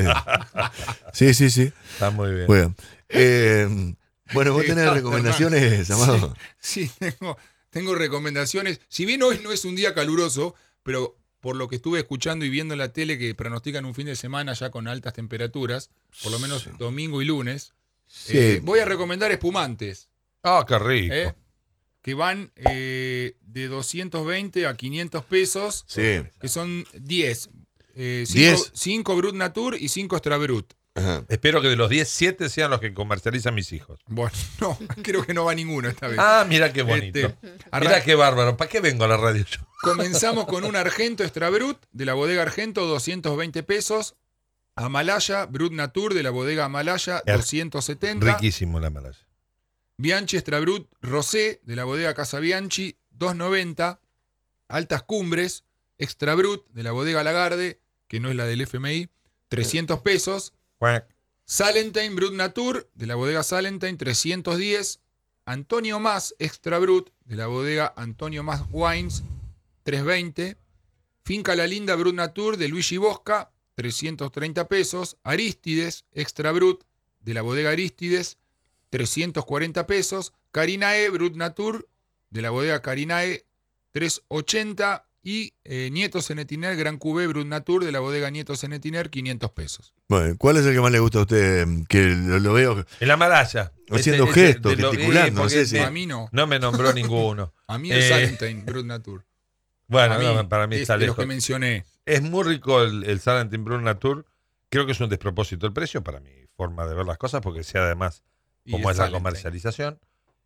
[SPEAKER 4] Sí, sí, sí.
[SPEAKER 2] Está muy bien.
[SPEAKER 4] Juega. Eh, bueno, vos tenés recomendaciones, Amado.
[SPEAKER 3] Sí, tengo, tengo recomendaciones. Si bien hoy no es un día caluroso, pero por lo que estuve escuchando y viendo en la tele que pronostican un fin de semana ya con altas temperaturas, por lo menos domingo y lunes,
[SPEAKER 4] Sí.
[SPEAKER 3] eh, voy a recomendar espumantes,
[SPEAKER 2] Ah, qué rico.
[SPEAKER 3] ¿eh? que van eh, de doscientos veinte a quinientos pesos,
[SPEAKER 4] Sí.
[SPEAKER 3] que son diez. Eh,
[SPEAKER 4] ¿diez?
[SPEAKER 3] cinco Brut Natur y cinco Extra Brut.
[SPEAKER 4] Ajá.
[SPEAKER 2] Espero que de los diez, siete sean los que comercializan mis hijos.
[SPEAKER 3] Bueno, no, creo que no va ninguno esta vez.
[SPEAKER 2] Ah, mira qué bonito.
[SPEAKER 3] Este,
[SPEAKER 2] Mira
[SPEAKER 3] arran-
[SPEAKER 2] qué bárbaro. ¿Para qué vengo a la radio yo?
[SPEAKER 3] Comenzamos con un Argento Extra Brut de la bodega Argento, doscientos veinte pesos. Amalaya Brut Natur de la bodega Amalaya,
[SPEAKER 2] Er-
[SPEAKER 3] doscientos setenta.
[SPEAKER 2] Riquísimo la malaya.
[SPEAKER 3] Bianchi Extra Brut Rosé de la bodega Casa Bianchi, doscientos noventa. Altas Cumbres Extra Brut de la bodega Lagarde, que no es la del F M I, trescientos pesos.
[SPEAKER 2] Cuac.
[SPEAKER 3] Salentine Brut Natur de la bodega Salentine, trescientos diez. Antonio Más Extra Brut de la bodega Antonio Más Wines, trescientos veinte. Finca La Linda Brut Natur de Luigi Bosca, trescientos treinta pesos. Aristides Extra Brut de la bodega Aristides, trescientos cuarenta pesos. Carinae Brut Natur de la bodega Carinae, trescientos ochenta. Y eh, Nieto Cenetiner Gran Cuvée Brut Natur de la bodega Nieto Cenetiner, quinientos pesos.
[SPEAKER 4] Bueno, ¿cuál es el que más le gusta a usted? Que lo, lo veo.
[SPEAKER 2] En la malaya.
[SPEAKER 4] Haciendo
[SPEAKER 2] Ese- ese
[SPEAKER 4] gestos,
[SPEAKER 2] de lo-
[SPEAKER 4] gesticulando,
[SPEAKER 2] eh,
[SPEAKER 4] no
[SPEAKER 2] porque
[SPEAKER 4] sé si-
[SPEAKER 3] A mí no.
[SPEAKER 2] No me nombró ninguno.
[SPEAKER 3] A mí el
[SPEAKER 2] Eh,
[SPEAKER 3] Salentine Brut Natur.
[SPEAKER 2] Bueno,
[SPEAKER 3] A mí,
[SPEAKER 2] no, para mí
[SPEAKER 3] es
[SPEAKER 2] está
[SPEAKER 3] de los
[SPEAKER 2] lejos.
[SPEAKER 3] que mencioné.
[SPEAKER 2] Es muy rico el, el Salentin Brut Natur. Creo que es un despropósito el precio para mi forma de ver las cosas, porque sea además
[SPEAKER 3] Y
[SPEAKER 2] como
[SPEAKER 3] el
[SPEAKER 2] es la
[SPEAKER 3] Salentine.
[SPEAKER 2] comercialización.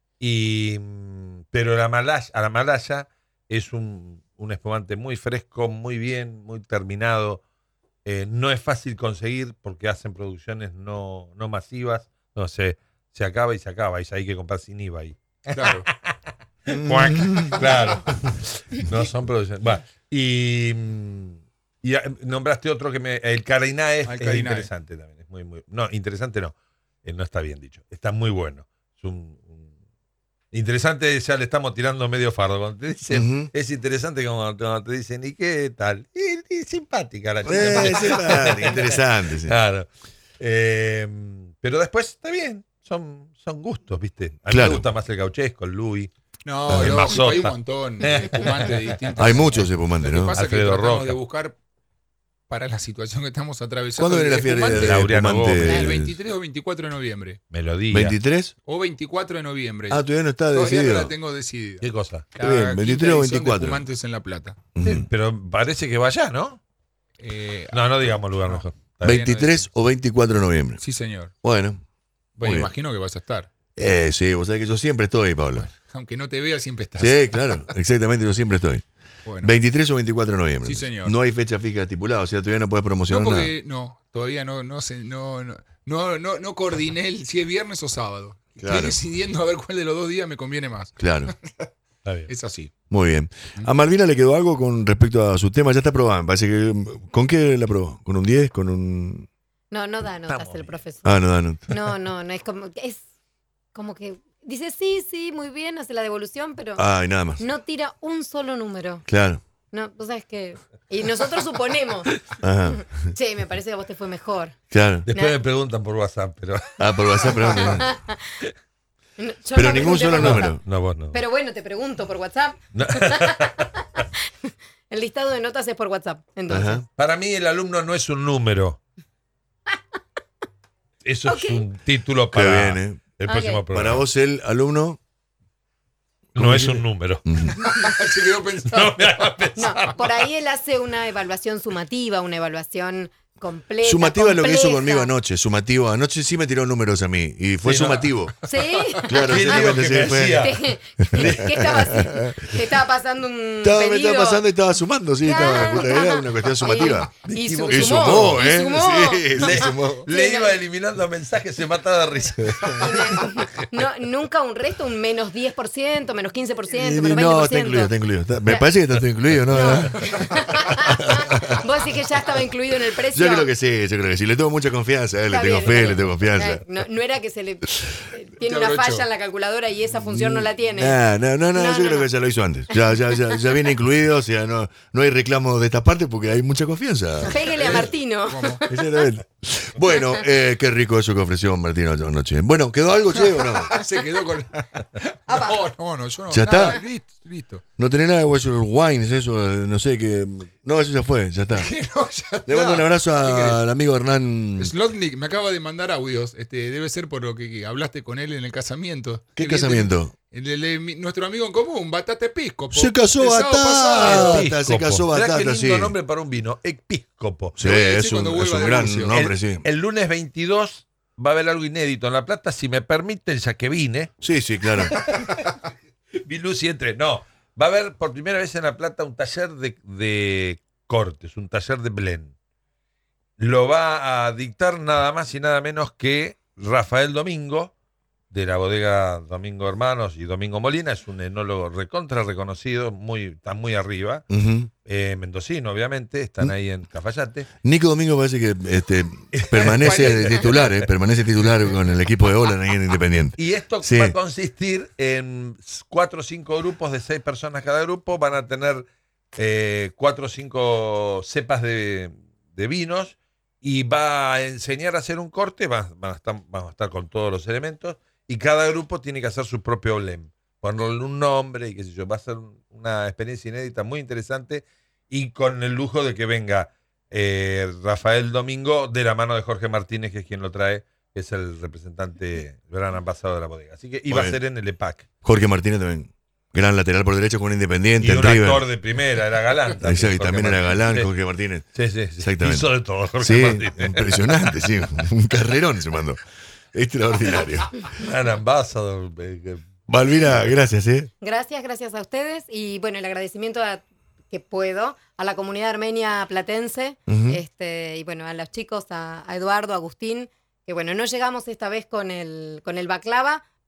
[SPEAKER 2] Y, mm, pero la malaya, a la malaya es un, un espumante muy fresco, muy bien, muy terminado. Eh, no es fácil conseguir porque hacen producciones no, no masivas. No sé, se acaba y se acaba. Y ya hay que comprar sin I V A ahí.
[SPEAKER 3] Claro.
[SPEAKER 2] Cuac. Claro. No son producciones. Bueno, y, mm, y ah, nombraste otro que me. El Carinae es,
[SPEAKER 3] Ah, el
[SPEAKER 2] es
[SPEAKER 3] Carinae.
[SPEAKER 2] interesante también. Es muy, muy. No, interesante no. Eh, no está bien dicho. Está muy bueno. Es un, un, Interesante, ya le estamos tirando medio fardo. Cuando te dicen,
[SPEAKER 4] Ujú.
[SPEAKER 2] es interesante como cuando te dicen, ¿y qué tal? Y, y simpática la chica.
[SPEAKER 4] Eh, simpática, interesante. Sí.
[SPEAKER 2] Claro. Eh, pero después está bien, son, son gustos, ¿viste? A mí
[SPEAKER 4] Claro.
[SPEAKER 2] me gusta más el gauchesco, el Louis.
[SPEAKER 3] No,
[SPEAKER 2] El
[SPEAKER 3] lógico,
[SPEAKER 2] Mazota.
[SPEAKER 3] hay un montón de espumantes distintos.
[SPEAKER 4] Hay muchos espumantes,
[SPEAKER 3] Lo que
[SPEAKER 4] ¿no?
[SPEAKER 3] pasa
[SPEAKER 2] Alfredo
[SPEAKER 3] es que tratamos
[SPEAKER 2] Roca.
[SPEAKER 3] de buscar para la situación que estamos atravesando.
[SPEAKER 4] ¿Cuándo viene la
[SPEAKER 3] el
[SPEAKER 4] fiesta
[SPEAKER 3] espumante
[SPEAKER 4] de
[SPEAKER 2] Laureano
[SPEAKER 4] espumante?
[SPEAKER 2] Gómez.
[SPEAKER 3] El veintitrés o veinticuatro de noviembre.
[SPEAKER 2] Melodía.
[SPEAKER 4] ¿veintitrés?
[SPEAKER 3] O veinticuatro de noviembre.
[SPEAKER 4] Ah, todavía no está
[SPEAKER 3] Todavía no
[SPEAKER 4] decidido.
[SPEAKER 3] la tengo decidida.
[SPEAKER 2] ¿Qué cosa?
[SPEAKER 3] La
[SPEAKER 4] Bien,
[SPEAKER 3] quinta
[SPEAKER 4] veintitrés o
[SPEAKER 3] edición de
[SPEAKER 4] veinticuatro.
[SPEAKER 3] Espumantes en La Plata.
[SPEAKER 2] Sí, pero parece que vaya, ¿no?
[SPEAKER 3] Eh,
[SPEAKER 2] No, no digamos lugar mejor. Está bien.
[SPEAKER 4] veintitrés o veinticuatro de noviembre.
[SPEAKER 3] Sí, señor.
[SPEAKER 4] Bueno.
[SPEAKER 3] Bueno,
[SPEAKER 4] bien.
[SPEAKER 3] imagino que vas a estar.
[SPEAKER 4] Eh, sí, vos sabés que yo siempre estoy, Pablo.
[SPEAKER 3] Aunque no te vea, siempre estás.
[SPEAKER 4] Sí, claro, exactamente, yo siempre estoy.
[SPEAKER 3] Bueno.
[SPEAKER 4] veintitrés o veinticuatro de noviembre.
[SPEAKER 3] Sí, señor.
[SPEAKER 4] No hay fecha fija estipulada, o sea, todavía no puedes
[SPEAKER 3] No,
[SPEAKER 4] promocionar nada.
[SPEAKER 3] porque no, todavía no, no sé, no, no, no, no, no coordiné el, si es viernes o sábado.
[SPEAKER 4] Claro.
[SPEAKER 3] Estoy decidiendo a ver cuál de los dos días me conviene más.
[SPEAKER 4] Claro,
[SPEAKER 2] Está bien.
[SPEAKER 3] Es así.
[SPEAKER 4] muy bien. ¿A Malvina le quedó algo con respecto a su tema? Ya está aprobada, me parece que... ¿Con qué la aprobó? ¿Con un diez? ¿Con un...?
[SPEAKER 5] No, no da notas
[SPEAKER 2] Estamos
[SPEAKER 5] el
[SPEAKER 2] bien.
[SPEAKER 5] profesor.
[SPEAKER 4] Ah, no, no. no.
[SPEAKER 5] No, no, no es como, es como que dice sí, sí, muy bien, hace la devolución, pero
[SPEAKER 4] Ay, nada más.
[SPEAKER 5] no tira un solo número.
[SPEAKER 4] Claro.
[SPEAKER 5] No, vos sabés que. Y nosotros suponemos,
[SPEAKER 4] Ajá,
[SPEAKER 5] che, me parece que a vos te fue mejor.
[SPEAKER 4] claro.
[SPEAKER 2] Después
[SPEAKER 5] No.
[SPEAKER 2] me preguntan por WhatsApp, pero
[SPEAKER 4] Ah, por WhatsApp, pero, no.
[SPEAKER 5] No, yo
[SPEAKER 4] Pero
[SPEAKER 5] no
[SPEAKER 4] ningún
[SPEAKER 5] pregunté
[SPEAKER 4] solo
[SPEAKER 5] por
[SPEAKER 4] número.
[SPEAKER 5] WhatsApp.
[SPEAKER 2] no, vos no.
[SPEAKER 5] Pero bueno, te pregunto por WhatsApp.
[SPEAKER 2] No.
[SPEAKER 5] El listado de notas es por WhatsApp. Entonces,
[SPEAKER 4] Ajá.
[SPEAKER 2] Para mí el alumno no es un número. Eso
[SPEAKER 5] Ok.
[SPEAKER 2] es un título
[SPEAKER 4] Qué
[SPEAKER 2] para
[SPEAKER 4] bien, ¿eh?
[SPEAKER 2] el
[SPEAKER 5] Ok.
[SPEAKER 2] próximo programa.
[SPEAKER 4] Para vos, el alumno...
[SPEAKER 2] no es un número.
[SPEAKER 3] Se quedó pensando.
[SPEAKER 2] No me hagas pensar.
[SPEAKER 5] no, por ahí él hace una evaluación sumativa, una evaluación completa.
[SPEAKER 4] Sumativo es lo que hizo
[SPEAKER 5] compleja.
[SPEAKER 4] conmigo anoche. Sumativo. Anoche sí me tiró números a mí. Y fue
[SPEAKER 2] Sí, no.
[SPEAKER 4] sumativo.
[SPEAKER 5] ¿Sí?
[SPEAKER 4] Claro,
[SPEAKER 2] ¿Qué lío
[SPEAKER 4] exactamente.
[SPEAKER 2] que
[SPEAKER 4] sí,
[SPEAKER 2] me
[SPEAKER 4] fue-
[SPEAKER 2] hacía?
[SPEAKER 5] ¿Qué, qué estaba haciendo? ¿Te estaba pasando un
[SPEAKER 4] Estaba, me
[SPEAKER 5] pedido?
[SPEAKER 4] estaba pasando y estaba sumando, sí. Estaba,
[SPEAKER 5] Claro.
[SPEAKER 4] era una cuestión sumativa.
[SPEAKER 5] Y, y
[SPEAKER 2] Y
[SPEAKER 5] su-
[SPEAKER 4] Y
[SPEAKER 5] sumó,
[SPEAKER 4] sumó,
[SPEAKER 5] y
[SPEAKER 4] ¿eh?
[SPEAKER 5] sumó.
[SPEAKER 4] Sí, sí, sumó.
[SPEAKER 2] Le
[SPEAKER 5] Sí, no.
[SPEAKER 2] iba eliminando mensajes, se mataba de risa.
[SPEAKER 5] No, nunca un resto, un menos diez por ciento, menos quince por ciento,
[SPEAKER 4] Y
[SPEAKER 5] menos veinte
[SPEAKER 4] no,
[SPEAKER 5] por
[SPEAKER 4] está
[SPEAKER 5] ciento.
[SPEAKER 4] incluido, está incluido. Está- me parece que está todo incluido, ¿no?
[SPEAKER 5] Vos decís que ya estaba incluido en el precio.
[SPEAKER 4] Yo creo que sí, yo creo que sí. Le tengo mucha confianza, eh, le
[SPEAKER 5] Está
[SPEAKER 4] tengo
[SPEAKER 5] bien,
[SPEAKER 4] fe,
[SPEAKER 5] está
[SPEAKER 4] le
[SPEAKER 5] bien.
[SPEAKER 4] tengo confianza.
[SPEAKER 5] Eh, No, no era que se le eh, tiene
[SPEAKER 3] Te
[SPEAKER 5] una
[SPEAKER 3] abrochó.
[SPEAKER 5] falla en la calculadora y esa función no la tiene.
[SPEAKER 4] No, no, no, no,
[SPEAKER 5] No,
[SPEAKER 4] yo
[SPEAKER 5] no,
[SPEAKER 4] creo
[SPEAKER 5] no.
[SPEAKER 4] que ya lo hizo antes. Ya, ya, ya, ya viene incluido, o sea, no, no hay reclamo de esta parte porque hay mucha confianza.
[SPEAKER 5] Péguele a Martino.
[SPEAKER 4] Exactamente. Bueno, eh, qué rico eso que ofreció Martino anoche. Bueno, ¿quedó algo, che, o no?
[SPEAKER 3] Se quedó con. No, no, no, yo no.
[SPEAKER 4] ¿Ya
[SPEAKER 3] nada,
[SPEAKER 4] está?
[SPEAKER 3] Listo, listo.
[SPEAKER 4] No tenés nada de Western Wines, eso, eh, no sé qué. No, eso ya fue, ya está.
[SPEAKER 3] No, ya
[SPEAKER 4] Le mando un
[SPEAKER 3] está.
[SPEAKER 4] abrazo
[SPEAKER 3] ¿Qué querés?
[SPEAKER 4] al amigo Hernán.
[SPEAKER 3] Slotnik me acaba de mandar audios. Este, debe ser por lo que, que hablaste con él en el casamiento.
[SPEAKER 4] ¿Qué
[SPEAKER 3] Evidente-
[SPEAKER 4] casamiento?
[SPEAKER 3] El de- de mi- nuestro amigo en común, Batata Episcopo.
[SPEAKER 4] Se casó
[SPEAKER 3] El sábado pasado.
[SPEAKER 4] Batata, se casó
[SPEAKER 2] Mirá
[SPEAKER 4] Batata,
[SPEAKER 2] qué lindo
[SPEAKER 4] sí.
[SPEAKER 2] nombre para un vino, Episcopo.
[SPEAKER 4] Sí,
[SPEAKER 3] Lo voy a decir
[SPEAKER 4] es un,
[SPEAKER 3] cuando
[SPEAKER 4] es
[SPEAKER 3] vuelva
[SPEAKER 4] un
[SPEAKER 3] de
[SPEAKER 4] gran
[SPEAKER 3] anuncio.
[SPEAKER 4] nombre,
[SPEAKER 2] el,
[SPEAKER 4] sí.
[SPEAKER 2] el lunes veintidós va a haber algo inédito en La Plata, si me permiten, ya que vine.
[SPEAKER 4] Sí, sí, claro.
[SPEAKER 2] Vi luz y entré. No, va a haber por primera vez en La Plata un taller de, de cortes, un taller de blend. Lo va a dictar nada más y nada menos que Rafael Domingo, de la bodega Domingo Hermanos y Domingo Molina. Es un enólogo recontra reconocido, muy, está muy arriba.
[SPEAKER 4] Ujú.
[SPEAKER 2] Eh, mendocino, obviamente, están ahí en Cafayate.
[SPEAKER 4] Nico Domingo parece que este, permanece de titular, eh, permanece titular con el equipo de Olan ahí en Independiente.
[SPEAKER 2] Y esto
[SPEAKER 4] Sí.
[SPEAKER 2] va a consistir en cuatro o cinco grupos de seis personas cada grupo. Van a tener eh, cuatro o cinco cepas de, de vinos y va a enseñar a hacer un corte. Va- van a estar, vamos a estar con todos los elementos y cada grupo tiene que hacer su propio blend. Ponerle un nombre y qué sé yo. Va a ser un- una experiencia inédita muy interesante y con el lujo de que venga eh, Rafael Domingo de la mano de Jorge Martínez, que es quien lo trae, que es el representante, el gran ambasador de la bodega. Así que iba
[SPEAKER 4] Muy
[SPEAKER 2] a
[SPEAKER 4] bien.
[SPEAKER 2] ser en el E P A C.
[SPEAKER 4] Jorge Martínez también, gran lateral por derecha con Independiente,
[SPEAKER 2] Y
[SPEAKER 4] en
[SPEAKER 2] un
[SPEAKER 4] River.
[SPEAKER 2] actor de primera, era galán.
[SPEAKER 4] Exacto, y
[SPEAKER 2] Jorge
[SPEAKER 4] también era
[SPEAKER 2] Martínez.
[SPEAKER 4] galán
[SPEAKER 2] Sí,
[SPEAKER 4] Jorge Martínez.
[SPEAKER 2] Sí, sí, sí.
[SPEAKER 4] Exactamente.
[SPEAKER 2] Hizo de todo, Jorge
[SPEAKER 4] Sí,
[SPEAKER 2] Martínez.
[SPEAKER 4] impresionante, sí. Un carrerón se mandó. Extraordinario.
[SPEAKER 2] Gran ambasador. eh, que-
[SPEAKER 4] Valvira, gracias, ¿eh?
[SPEAKER 5] Gracias, gracias a ustedes. Y bueno, el agradecimiento a, que puedo a la comunidad armenia platense.
[SPEAKER 4] Ujú.
[SPEAKER 5] este, y bueno, a los chicos, a, a Eduardo, a Agustín, que bueno, no llegamos esta vez con el, con el baklava,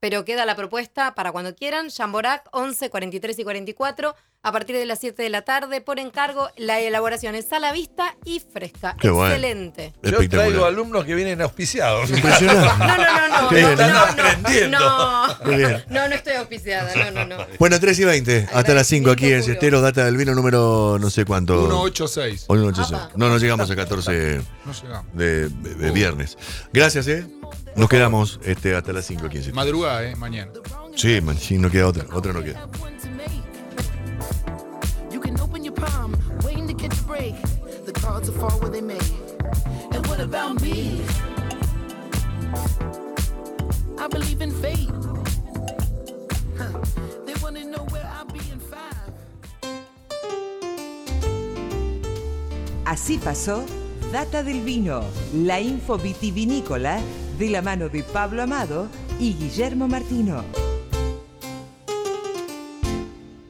[SPEAKER 5] pero queda la propuesta para cuando quieran. Chamborac, once, cuarenta y tres y cuarenta y cuatro. A partir de las siete de la tarde, por encargo, la elaboración es a la vista y fresca.
[SPEAKER 4] Qué bueno.
[SPEAKER 5] Excelente.
[SPEAKER 2] Yo
[SPEAKER 4] Espectacular.
[SPEAKER 2] traigo alumnos que vienen auspiciados.
[SPEAKER 4] Impresionante.
[SPEAKER 5] No, no, no, no.
[SPEAKER 4] Qué
[SPEAKER 5] no,
[SPEAKER 4] bien.
[SPEAKER 5] no,
[SPEAKER 2] Están
[SPEAKER 5] no,
[SPEAKER 2] aprendiendo.
[SPEAKER 5] no.
[SPEAKER 4] Qué bien.
[SPEAKER 5] No, no estoy auspiciada. No, no, no.
[SPEAKER 4] Bueno, tres y veinte, hasta las cinco aquí en
[SPEAKER 5] Julio.
[SPEAKER 4] Cesteros, Data del Vino número no sé cuánto.
[SPEAKER 3] ciento ochenta y seis.
[SPEAKER 4] O uno ochenta y seis.
[SPEAKER 5] Apa.
[SPEAKER 4] No, no llegamos a catorce
[SPEAKER 3] No llegamos.
[SPEAKER 4] de, de- de viernes. Gracias, ¿eh? Nos quedamos este, hasta las cinco aquí en Cesteros.
[SPEAKER 3] Madrugada, ¿eh? Mañana.
[SPEAKER 4] Sí, man, sí, no queda otra. Otra no queda.
[SPEAKER 7] One to make. You can open your palm, waiting to catch a break. The cards will fall where they may. And what about me? I believe in fate. Huh. They want to know where I'll be in five.
[SPEAKER 1] Así pasó Data del Vino, la info vitivinícola de la mano de Pablo Amado y Guillermo Martino.